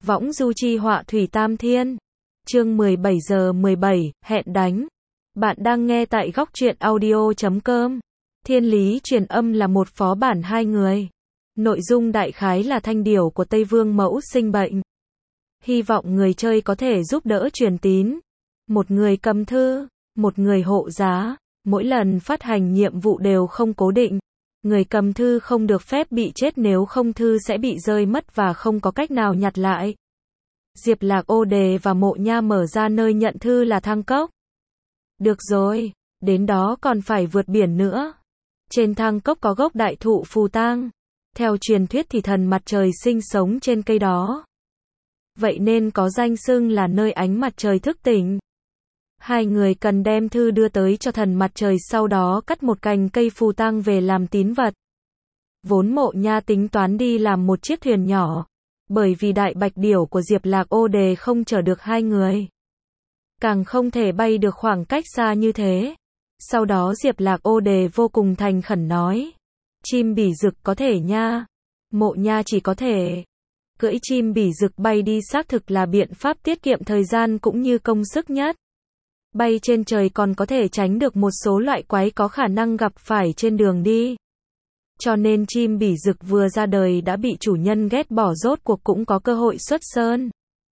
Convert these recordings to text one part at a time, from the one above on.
Võng du chi họa thủy tam thiên. Chương 17 giờ 17, hẹn đánh. Bạn đang nghe tại góc truyện audio.com. Thiên lý truyền âm là một phó bản hai người. Nội dung đại khái là thanh điểu của Tây Vương Mẫu sinh bệnh. Hy vọng người chơi có thể giúp đỡ truyền tín. Một người cầm thư, một người hộ giá. Mỗi lần phát hành nhiệm vụ đều không cố định. Người cầm thư không được phép bị chết, nếu không thư sẽ bị rơi mất và không có cách nào nhặt lại. Diệp Lạc Ô Đề và Mộ Nha mở ra nơi nhận thư là Thang Cốc. Được rồi, đến đó còn phải vượt biển nữa. Trên Thang Cốc có gốc đại thụ phù tang. Theo truyền thuyết thì thần mặt trời sinh sống trên cây đó. Vậy nên có danh xưng là nơi ánh mặt trời thức tỉnh. Hai người cần đem thư đưa tới cho thần mặt trời, sau đó cắt một cành cây phù tang về làm tín vật. Vốn Mộ Nha tính toán đi làm một chiếc thuyền nhỏ, bởi vì đại bạch điểu của Diệp Lạc Ô Đề không chở được hai người. Càng không thể bay được khoảng cách xa như thế. Sau đó Diệp Lạc Ô Đề vô cùng thành khẩn nói. Chim bỉ rực có thể nha. Mộ Nha chỉ có thể. Cưỡi chim bỉ rực bay đi xác thực là biện pháp tiết kiệm thời gian cũng như công sức nhất. Bay trên trời còn có thể tránh được một số loại quái có khả năng gặp phải trên đường đi. Cho nên chim bỉ rực vừa ra đời đã bị chủ nhân ghét bỏ, rốt cuộc cũng có cơ hội xuất sơn.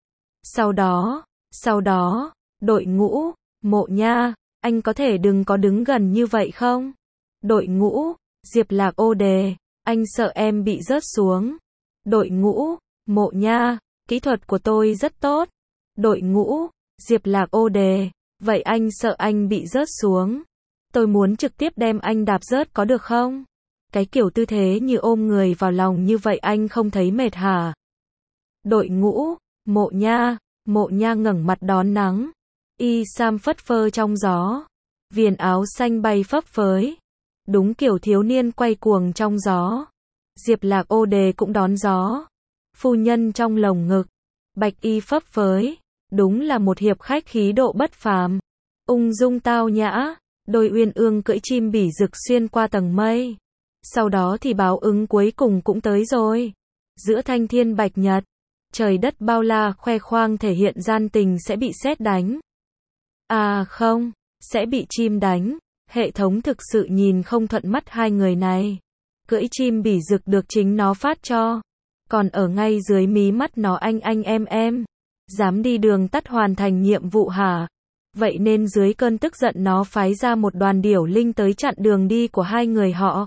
Sau đó, đội ngũ, Mộ Nha, anh có thể đừng có đứng gần như vậy không? Đội ngũ, Diệp Lạc Ô Đề, anh sợ em bị rớt xuống. Đội ngũ, Mộ Nha, kỹ thuật của tôi rất tốt. Đội ngũ, Diệp Lạc Ô Đề, vậy anh sợ anh bị rớt xuống. Tôi muốn trực tiếp đem anh đạp rớt có được không? Cái kiểu tư thế như ôm người vào lòng như vậy anh không thấy mệt hả? Đội ngũ, Mộ Nha ngẩng mặt đón nắng. Y sam phất phơ trong gió. Viền áo xanh bay phấp phới. Đúng kiểu thiếu niên quay cuồng trong gió. Diệp Lạc Ô Đề cũng đón gió. Phu nhân trong lồng ngực. Bạch y phấp phới. Đúng là một hiệp khách khí độ bất phàm. Ung dung tao nhã. Đôi uyên ương cưỡi chim bỉ rực xuyên qua tầng mây. Sau đó thì báo ứng cuối cùng cũng tới rồi. Giữa thanh thiên bạch nhật, trời đất bao la, khoe khoang thể hiện gian tình sẽ bị sét đánh. À không, sẽ bị chim đánh. Hệ thống thực sự nhìn không thuận mắt hai người này. Cưỡi chim bỉ rực được chính nó phát cho. Còn ở ngay dưới mí mắt nó anh em. Dám đi đường tắt hoàn thành nhiệm vụ hả? Vậy nên dưới cơn tức giận nó phái ra một đoàn điểu linh tới chặn đường đi của hai người họ.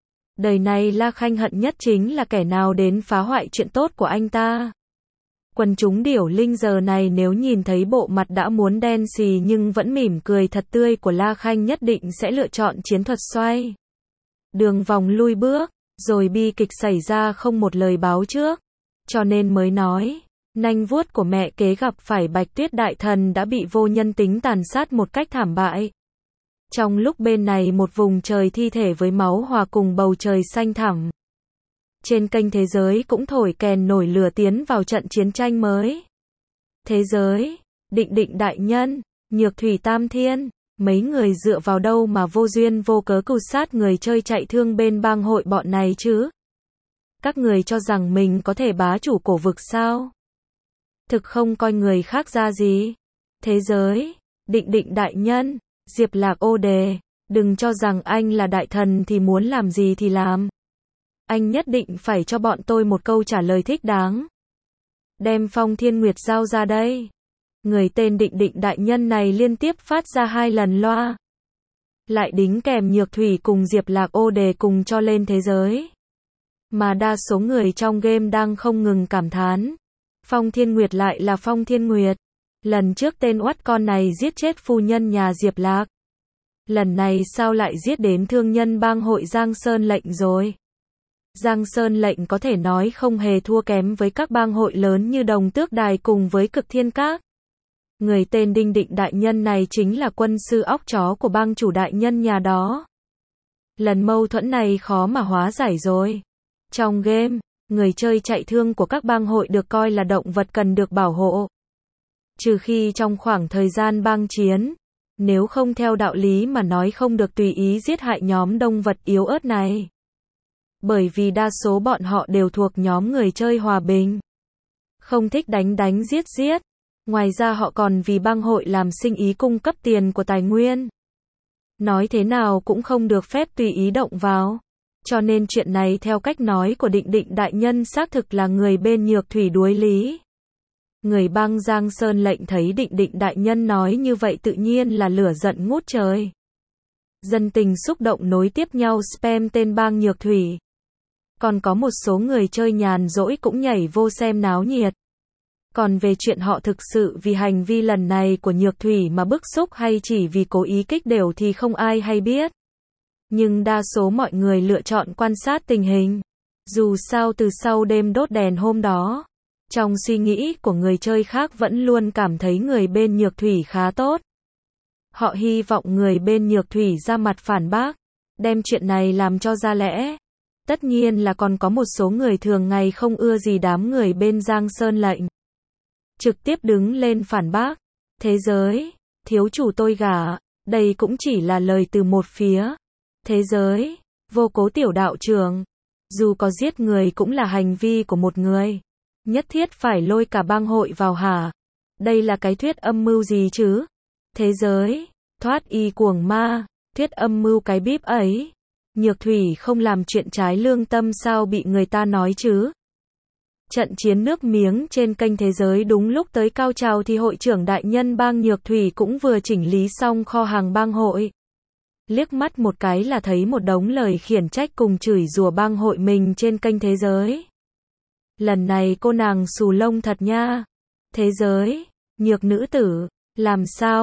Đời này La Khanh hận nhất chính là kẻ nào đến phá hoại chuyện tốt của anh ta. Quần chúng điểu linh giờ này nếu nhìn thấy bộ mặt đã muốn đen xì nhưng vẫn mỉm cười thật tươi của La Khanh nhất định sẽ lựa chọn chiến thuật xoay đường vòng lui bước, rồi bi kịch xảy ra không một lời báo trước. Cho nên mới nói, nanh vuốt của mẹ kế gặp phải Bạch Tuyết đại thần đã bị vô nhân tính tàn sát một cách thảm bại. Trong lúc bên này một vùng trời thi thể với máu hòa cùng bầu trời xanh thẳm. Trên kênh thế giới cũng thổi kèn nổi lửa tiến vào trận chiến tranh mới. Thế giới, định đại nhân, nhược thủy tam thiên, mấy người dựa vào đâu mà vô duyên vô cớ cưu sát người chơi chạy thương bên bang hội bọn này chứ? Các người cho rằng mình có thể bá chủ cổ vực sao? Thực không coi người khác ra gì. Thế giới, định đại nhân, Diệp Lạc Ô Đề, đừng cho rằng anh là đại thần thì muốn làm gì thì làm. Anh nhất định phải cho bọn tôi một câu trả lời thích đáng. Đem Phong Thiên Nguyệt giao ra đây. Người tên định đại nhân này liên tiếp phát ra 2 lần loa. Lại đính kèm Nhược Thủy cùng Diệp Lạc Ô Đề cùng cho lên thế giới. Mà đa số người trong game đang không ngừng cảm thán. Phong Thiên Nguyệt lại là Phong Thiên Nguyệt. Lần trước tên oắt con này giết chết phu nhân nhà Diệp Lạc. Lần này sao lại giết đến thương nhân bang hội Giang Sơn Lệnh rồi? Giang Sơn Lệnh có thể nói không hề thua kém với các bang hội lớn như Đồng Tước Đài cùng với Cực Thiên Các. Người tên định đại nhân này chính là quân sư óc chó của bang chủ đại nhân nhà đó. Lần mâu thuẫn này khó mà hóa giải rồi. Trong game, người chơi chạy thương của các bang hội được coi là động vật cần được bảo hộ. Trừ khi trong khoảng thời gian bang chiến, nếu không theo đạo lý mà nói không được tùy ý giết hại nhóm động vật yếu ớt này. Bởi vì đa số bọn họ đều thuộc nhóm người chơi hòa bình. không thích đánh đánh giết giết. Ngoài ra họ còn vì bang hội làm sinh ý cung cấp tiền của tài nguyên. Nói thế nào cũng không được phép tùy ý động vào. Cho nên chuyện này theo cách nói của Định Định đại nhân xác thực là người bên Nhược Thủy đuối lý. Người bang Giang Sơn lệnh thấy Định Định đại nhân nói như vậy tự nhiên là lửa giận ngút trời. Dân tình xúc động nối tiếp nhau spam tên bang Nhược Thủy. Còn có một số người chơi nhàn rỗi cũng nhảy vô xem náo nhiệt. Còn về chuyện họ thực sự vì hành vi lần này của Nhược Thủy mà bức xúc hay chỉ vì cố ý kích đều thì không ai hay biết. Nhưng đa số mọi người lựa chọn quan sát tình hình. Dù sao từ sau đêm đốt đèn hôm đó, trong suy nghĩ của người chơi khác vẫn luôn cảm thấy người bên Nhược Thủy khá tốt. Họ hy vọng người bên Nhược Thủy ra mặt phản bác, đem chuyện này làm cho ra lẽ. Tất nhiên là còn có một số người thường ngày không ưa gì đám người bên Giang Sơn lệnh. Trực tiếp đứng lên phản bác. Thế giới, thiếu chủ tôi gả, đây cũng chỉ là lời từ một phía. Thế giới, vô cố tiểu đạo trưởng. Dù có giết người cũng là hành vi của một người. Nhất thiết phải lôi cả bang hội vào hả? Đây là cái thuyết âm mưu gì chứ? Thế giới, thoát y cuồng ma, thuyết âm mưu cái bíp ấy. Nhược Thủy không làm chuyện trái lương tâm sao bị người ta nói chứ? Trận chiến nước miếng trên kênh Thế Giới đúng lúc tới cao trào thì hội trưởng đại nhân bang Nhược Thủy cũng vừa chỉnh lý xong kho hàng bang hội. Liếc mắt một cái là thấy một đống lời khiển trách cùng chửi rủa bang hội mình trên kênh Thế Giới. Lần này cô nàng xù lông thật nha. Thế Giới, Nhược nữ tử, làm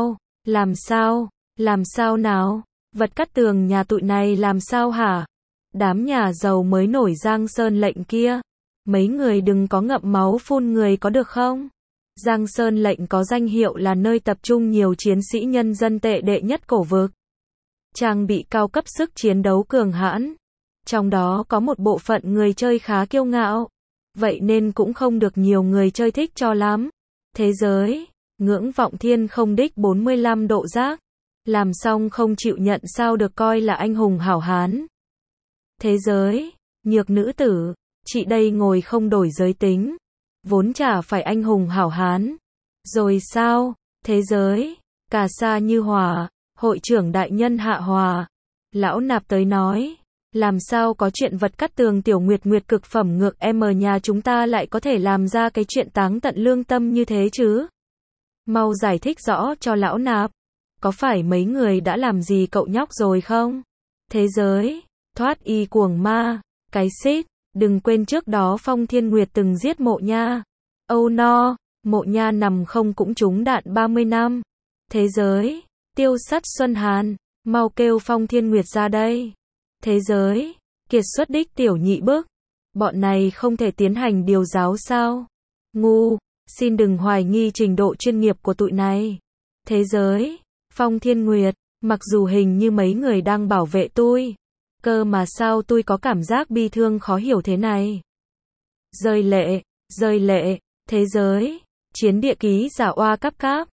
sao nào, vật cắt tường nhà tụi này làm sao hả? Đám nhà giàu mới nổi Giang Sơn lệnh kia. Mấy người đừng có ngậm máu phun người có được không? Giang Sơn lệnh có danh hiệu là nơi tập trung nhiều chiến sĩ nhân dân tệ đệ nhất cổ vực. Trang bị cao cấp sức chiến đấu cường hãn. Trong đó có một bộ phận người chơi khá kiêu ngạo. Vậy nên cũng không được nhiều người chơi thích cho lắm. Thế giới, ngưỡng vọng thiên không đích 45 độ giác. Làm xong không chịu nhận sao được coi là anh hùng hảo hán. Thế giới, Nhược nữ tử, chị đây ngồi không đổi giới tính. Vốn chả phải anh hùng hảo hán. Rồi sao? Thế giới, cà sa như hòa, hội trưởng đại nhân hạ hòa. Lão nạp tới nói, làm sao có chuyện vật cắt tường tiểu nguyệt nguyệt cực phẩm ngược nhà chúng ta lại có thể làm ra cái chuyện táng tận lương tâm như thế chứ? Mau giải thích rõ cho lão nạp. Có phải mấy người đã làm gì cậu nhóc rồi không? Thế giới, thoát y cuồng ma, cái xít, đừng quên trước đó Phong Thiên Nguyệt từng giết Mộ Nha. Oh no, Mộ Nha nằm không cũng trúng đạn 30 năm. Thế giới, tiêu sắt Xuân Hàn, mau kêu Phong Thiên Nguyệt ra đây. Thế giới, kiệt xuất đích tiểu nhị bức. Bọn này không thể tiến hành điều giáo sao? Ngu, xin đừng hoài nghi trình độ chuyên nghiệp của tụi này. Thế giới, Phong Thiên Nguyệt, mặc dù hình như mấy người đang bảo vệ tôi, cơ mà sao tôi có cảm giác bi thương khó hiểu thế này. Rơi lệ, thế giới, chiến địa ký giả oa cáp cáp.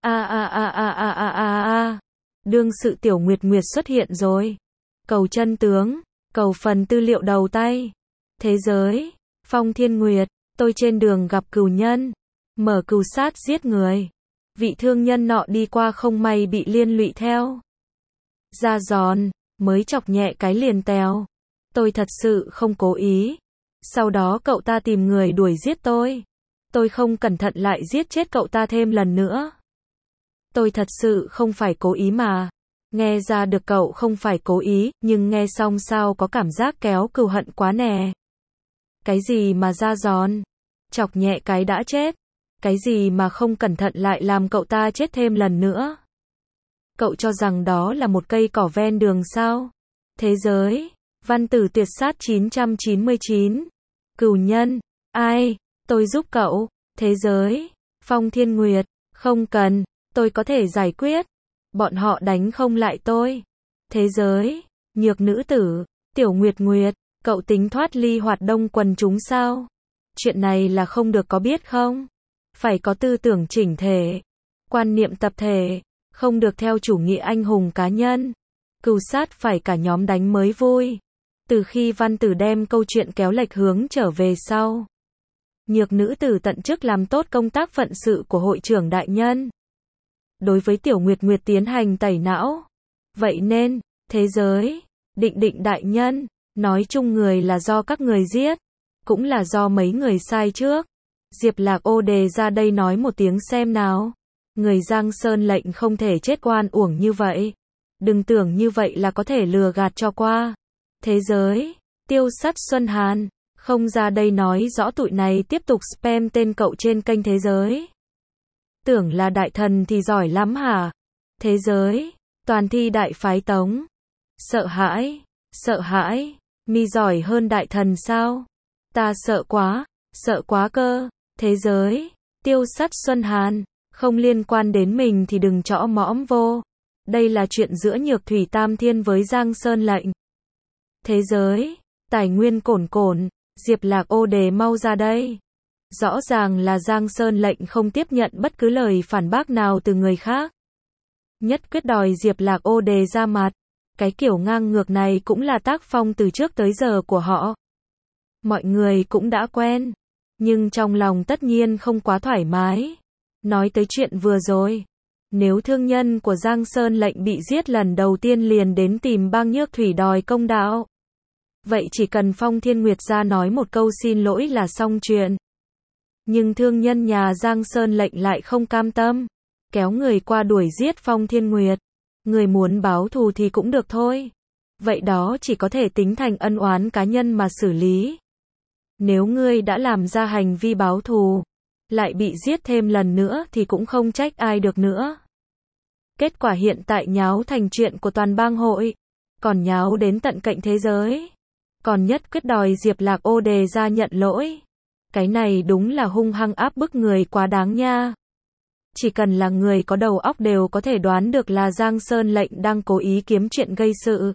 Đương sự tiểu nguyệt nguyệt xuất hiện rồi. Cầu chân tướng, cầu phần tư liệu đầu tay. Thế giới, Phong Thiên Nguyệt, tôi trên đường gặp cừu nhân, mở cừu sát giết người. Vị thương nhân nọ đi qua không may bị liên lụy theo. Da giòn, mới chọc nhẹ cái liền tèo. Tôi thật sự không cố ý. Sau đó cậu ta tìm người đuổi giết tôi. Tôi không cẩn thận lại giết chết cậu ta thêm lần nữa. Tôi thật sự không phải cố ý mà. Nghe ra được cậu không phải cố ý, nhưng nghe xong sao có cảm giác kéo cừu hận quá nè. Cái gì mà da giòn? Chọc nhẹ cái đã chết. Cái gì mà không cẩn thận lại làm cậu ta chết thêm lần nữa? Cậu cho rằng đó là một cây cỏ ven đường sao? Thế giới, văn tử tuyệt sát 999. Cừu nhân, ai? Tôi giúp cậu. Thế giới, Phong Thiên Nguyệt, không cần, tôi có thể giải quyết. Bọn họ đánh không lại tôi. Thế giới, Nhược nữ tử, tiểu nguyệt nguyệt, cậu tính thoát ly hoạt động quần chúng sao? Chuyện này là không được có biết không? Phải có tư tưởng chỉnh thể, quan niệm tập thể, không được theo chủ nghĩa anh hùng cá nhân. Cừu sát phải cả nhóm đánh mới vui. Từ khi văn tử đem câu chuyện kéo lệch hướng trở về sau, Nhược nữ tử tận chức làm tốt công tác phận sự của hội trưởng đại nhân. Đối với Tiểu Nguyệt Nguyệt tiến hành tẩy não. Vậy nên, thế giới, Định Định đại nhân, nói chung người là do các người giết, cũng là do mấy người sai trước. Diệp Lạc Ô đề ra đây nói một tiếng xem nào. Người Giang Sơn lệnh không thể chết oan uổng như vậy. Đừng tưởng như vậy là có thể lừa gạt cho qua. Thế giới, Tiêu Sắt Xuân Hàn, không ra đây nói rõ tụi này tiếp tục spam tên cậu trên kênh thế giới. Tưởng là đại thần thì giỏi lắm hả? Thế giới, toàn thi đại phái Tống. Sợ hãi, mi giỏi hơn đại thần sao? Ta sợ quá cơ. Thế giới, Tiêu Sắt Xuân Hàn, không liên quan đến mình thì đừng chõ mõm vô. Đây là chuyện giữa Nhược Thủy Tam Thiên với Giang Sơn lệnh. Thế giới, tài nguyên cồn, Diệp Lạc Ô đề mau ra đây. Rõ ràng là Giang Sơn lệnh không tiếp nhận bất cứ lời phản bác nào từ người khác. Nhất quyết đòi Diệp Lạc Ô đề ra mặt. Cái kiểu ngang ngược này cũng là tác phong từ trước tới giờ của họ. Mọi người cũng đã quen. Nhưng trong lòng tất nhiên không quá thoải mái. Nói tới chuyện vừa rồi. Nếu thương nhân của Giang Sơn lệnh bị giết lần đầu tiên liền đến tìm bang Nhược Thủy đòi công đạo. Vậy chỉ cần Phong Thiên Nguyệt ra nói một câu xin lỗi là xong chuyện. Nhưng thương nhân nhà Giang Sơn lệnh lại không cam tâm. Kéo người qua đuổi giết Phong Thiên Nguyệt. Người muốn báo thù thì cũng được thôi. Vậy đó chỉ có thể tính thành ân oán cá nhân mà xử lý. Nếu ngươi đã làm ra hành vi báo thù, lại bị giết thêm lần nữa thì cũng không trách ai được nữa. Kết quả hiện tại nháo thành chuyện của toàn bang hội, còn nháo đến tận cạnh thế giới. Còn nhất quyết đòi Diệp Lạc Ô đề ra nhận lỗi. Cái này đúng là hung hăng áp bức người quá đáng nha. Chỉ cần là người có đầu óc đều có thể đoán được là Giang Sơn lệnh đang cố ý kiếm chuyện gây sự.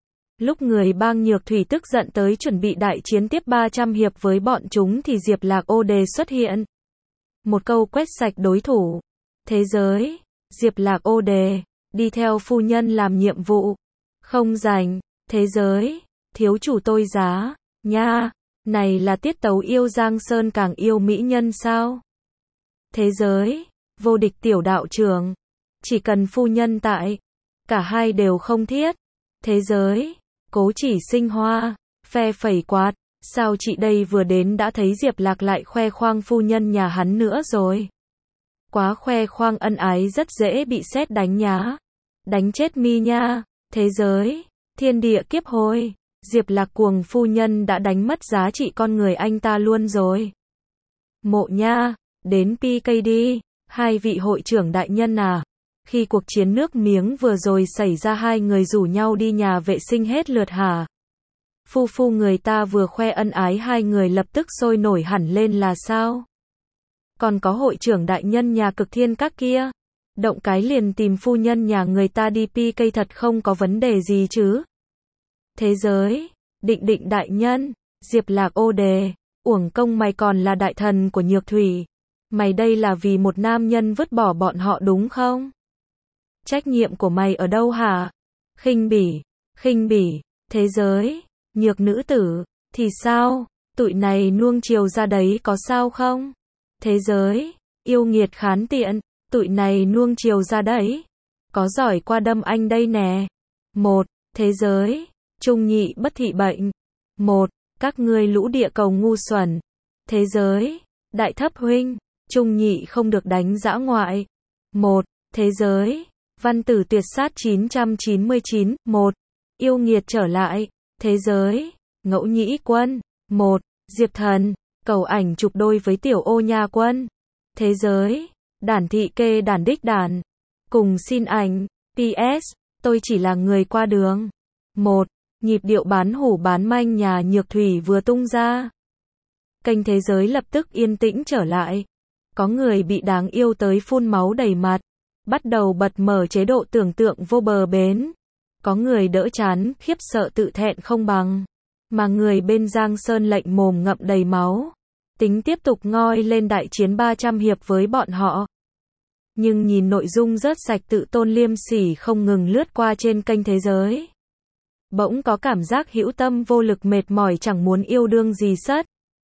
Lúc người bang Nhược Thủy tức giận tới chuẩn bị đại chiến tiếp 300 hiệp với bọn chúng thì Diệp Lạc Ô đề xuất hiện. Một câu quét sạch đối thủ. Thế giới, Diệp Lạc Ô đề, đi theo phu nhân làm nhiệm vụ. Không rảnh, thế giới, thiếu chủ tôi giá, nha, này là tiết tấu yêu Giang Sơn càng yêu mỹ nhân sao? Thế giới, vô địch tiểu đạo trưởng, chỉ cần phu nhân tại, cả hai đều không thiết. Thế giới, Cố Chỉ Sinh Hoa, phe phẩy quạt, sao chị đây vừa đến đã thấy Diệp Lạc lại khoe khoang phu nhân nhà hắn nữa rồi. Quá khoe khoang ân ái rất dễ bị sét đánh nhá. Đánh chết mi nha. Thế giới, thiên địa kiếp hồi, Diệp Lạc cuồng phu nhân đã đánh mất giá trị con người anh ta luôn rồi. Mộ nha, đến PK đi, hai vị hội trưởng đại nhân à. Khi cuộc chiến nước miếng vừa rồi xảy ra hai người rủ nhau đi nhà vệ sinh hết lượt hả? Phu người ta vừa khoe ân ái hai người lập tức sôi nổi hẳn lên là sao? Còn có hội trưởng đại nhân nhà Cực Thiên các kia. Động cái liền tìm phu nhân nhà người ta đi PK thật không có vấn đề gì chứ. Thế giới, Định Định đại nhân, Diệp Lạc Ô đề, uổng công mày còn là đại thần của Nhược Thủy. Mày đây là vì một nam nhân vứt bỏ bọn họ đúng không? Trách nhiệm của mày ở đâu hả? Khinh bỉ, thế giới, Nhược nữ tử, thì sao? Tụi này nuông chiều ra đấy có sao không? Thế giới, yêu nghiệt khán tiện, tụi này nuông chiều ra đấy. Có giỏi qua đâm anh đây nè. Một, thế giới, trung nhị bất thị bệnh. Một, các ngươi lũ địa cầu ngu xuẩn. Thế giới, đại thấp huynh, trung nhị không được đánh dã ngoại. Một, thế giới, văn tử tuyệt sát 999. Một, yêu nghiệt trở lại. Thế giới, ngẫu nhĩ quân. Một, Diệp thần, cầu ảnh chụp đôi với tiểu ô nha quân. Thế giới, đản thị kê đản đích đản. Cùng xin ảnh. PS, tôi chỉ là người qua đường. Một, nhịp điệu bán hủ bán manh nhà Nhược Thủy vừa tung ra. Kênh thế giới lập tức yên tĩnh trở lại. Có người bị đáng yêu tới phun máu đầy mặt. Bắt đầu bật mở chế độ tưởng tượng vô bờ bến. Có người đỡ chán, khiếp sợ tự thẹn không bằng. Mà người bên Giang Sơn lệnh mồm ngậm đầy máu. Tính tiếp tục ngoi lên đại chiến 300 hiệp với bọn họ. Nhưng nhìn nội dung rớt sạch tự tôn liêm sỉ không ngừng lướt qua trên kênh thế giới. Bỗng có cảm giác hữu tâm vô lực mệt mỏi chẳng muốn yêu đương gì sất.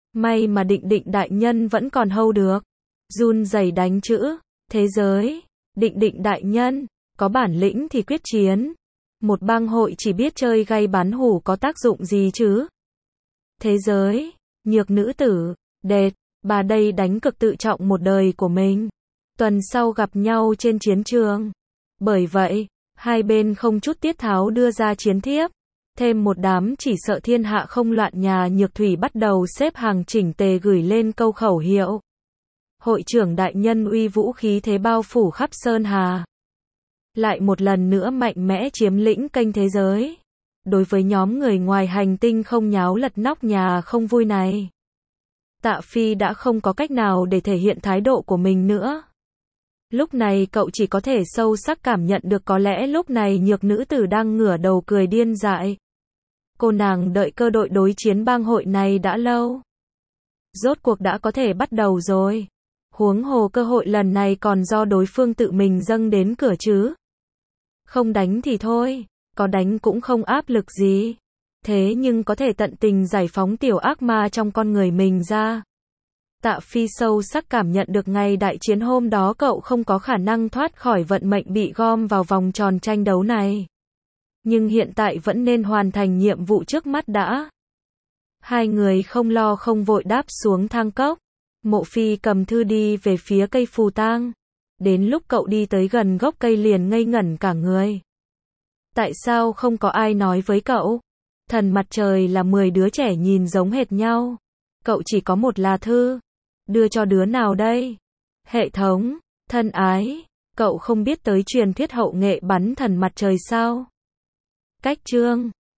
May mà Định Định đại nhân vẫn còn hold được. Run rẩy đánh chữ. Thế giới. Định Định đại nhân, có bản lĩnh thì quyết chiến. Một bang hội chỉ biết chơi gay bắn hủ có tác dụng gì chứ? Thế giới. Nhược nữ tử. Đệt, bà đây đánh cực tự trọng một đời của mình. Tuần sau gặp nhau trên chiến trường. Bởi vậy, hai bên không chút tiết tháo đưa ra chiến thiếp. Thêm một đám chỉ sợ thiên hạ không loạn nhà Nhược Thủy bắt đầu xếp hàng chỉnh tề gửi lên câu khẩu hiệu. Hội trưởng đại nhân uy vũ khí thế bao phủ khắp Sơn Hà. Lại một lần nữa mạnh mẽ chiếm lĩnh kênh thế giới. Đối với nhóm người ngoài hành tinh không nháo lật nóc nhà không vui này, Tạ Phi đã không có cách nào để thể hiện thái độ của mình nữa. Lúc này cậu chỉ có thể sâu sắc cảm nhận được có lẽ lúc này Nhược nữ tử đang ngửa đầu cười điên dại. Cô nàng đợi cơ đội đối chiến bang hội này đã lâu. Rốt cuộc đã có thể bắt đầu rồi. Huống hồ cơ hội lần này còn do đối phương tự mình dâng đến cửa chứ. Không đánh thì thôi, có đánh cũng không áp lực gì. Thế nhưng có thể tận tình giải phóng tiểu ác ma trong con người mình ra. Tạ Phi sâu sắc cảm nhận được ngày đại chiến hôm đó cậu không có khả năng thoát khỏi vận mệnh bị gom vào vòng tròn tranh đấu này. Nhưng hiện tại vẫn nên hoàn thành nhiệm vụ trước mắt đã. Hai người không lo không vội đáp xuống thang cốc. Mộ Phi cầm thư đi về phía cây phù tang. Đến lúc cậu đi tới gần gốc cây liền ngây ngẩn cả người. Tại sao không có ai nói với cậu? Thần mặt trời là 10 đứa trẻ nhìn giống hệt nhau. Cậu chỉ có một lá thư. Đưa cho đứa nào đây? Hệ thống, thân ái, cậu không biết tới truyền thuyết hậu nghệ bắn thần mặt trời sao? Cách chương